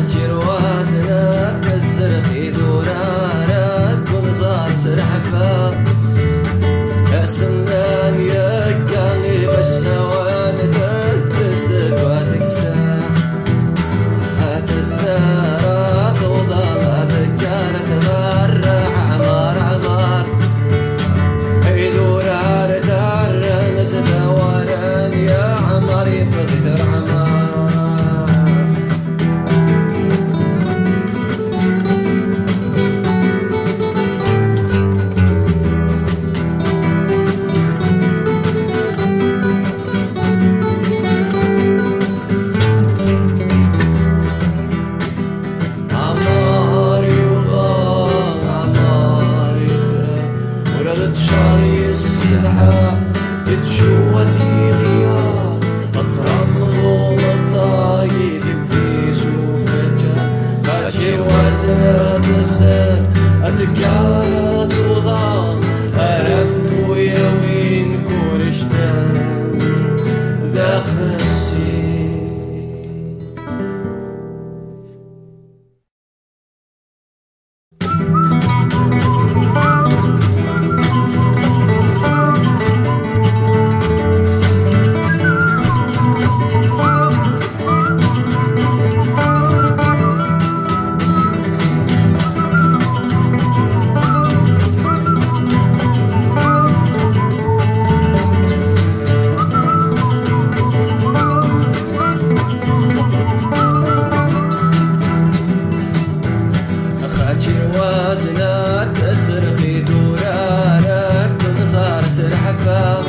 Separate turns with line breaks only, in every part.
أجر وازنك كسر في دورانك ونزار سرحفة يا سنان يا قلبي بالشوان تجستك وتكسى هتزارات وضلاتك كانت مرة عمار عمار يدور عردار نزل وران يا عمري فقدر عمار شاري السلحة تشوتي غيار أطرام غلطة يدبي سوفتها خاشي وزنة الزر أتكالت وضع عرفت ويا وين كورشتان ذاق السين وازنك كسر في دورانك ونزار سرحفة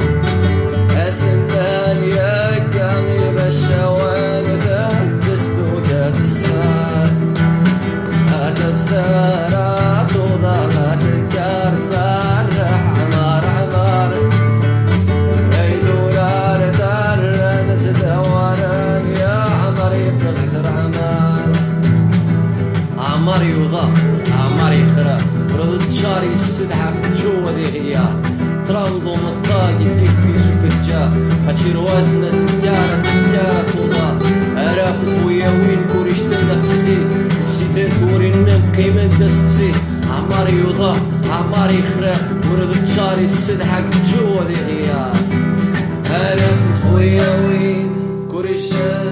أسنان يا قامي بالشوان ذات جست وذات السار هات السارات وضالات الكارت بارح عمار عمار أي دولار دار نزل وران يا عمري فغدر عمار عمار يوضا عمار يخرا ردت شاري السلحة في جوا ذي غيار ترمضو مطاقي تكفي سفجا هاتشي روازنة تجارة وضا عرفت ويا وين كوريش تنقسي نسيتين توري النم قيمة دسقسي عمار يوضا عمار يخرا ردت شاري السلحة في جوا ذي غيار عرفت ويا وين كوريش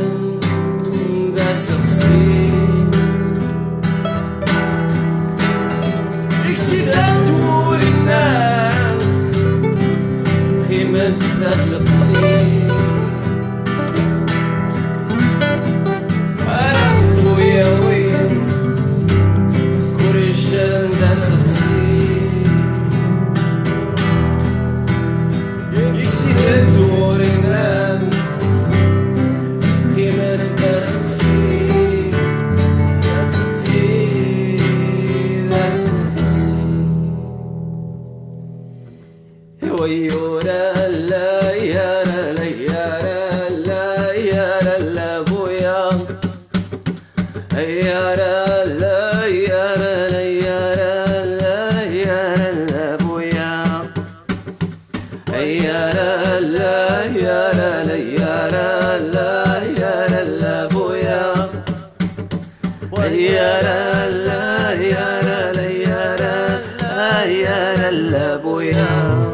دسقسي اكسيدات ورنان خيمة دسقسي عرفت ويا وين كوريشان دسقسي اكسيدات ورنان خيمة دسقسي ويورا لا يا لا يا لا يا لا بويا يا لا يا لا يا لا بويا يا لا يا لا يا لا بويا يا لا يا لا يا لا بويا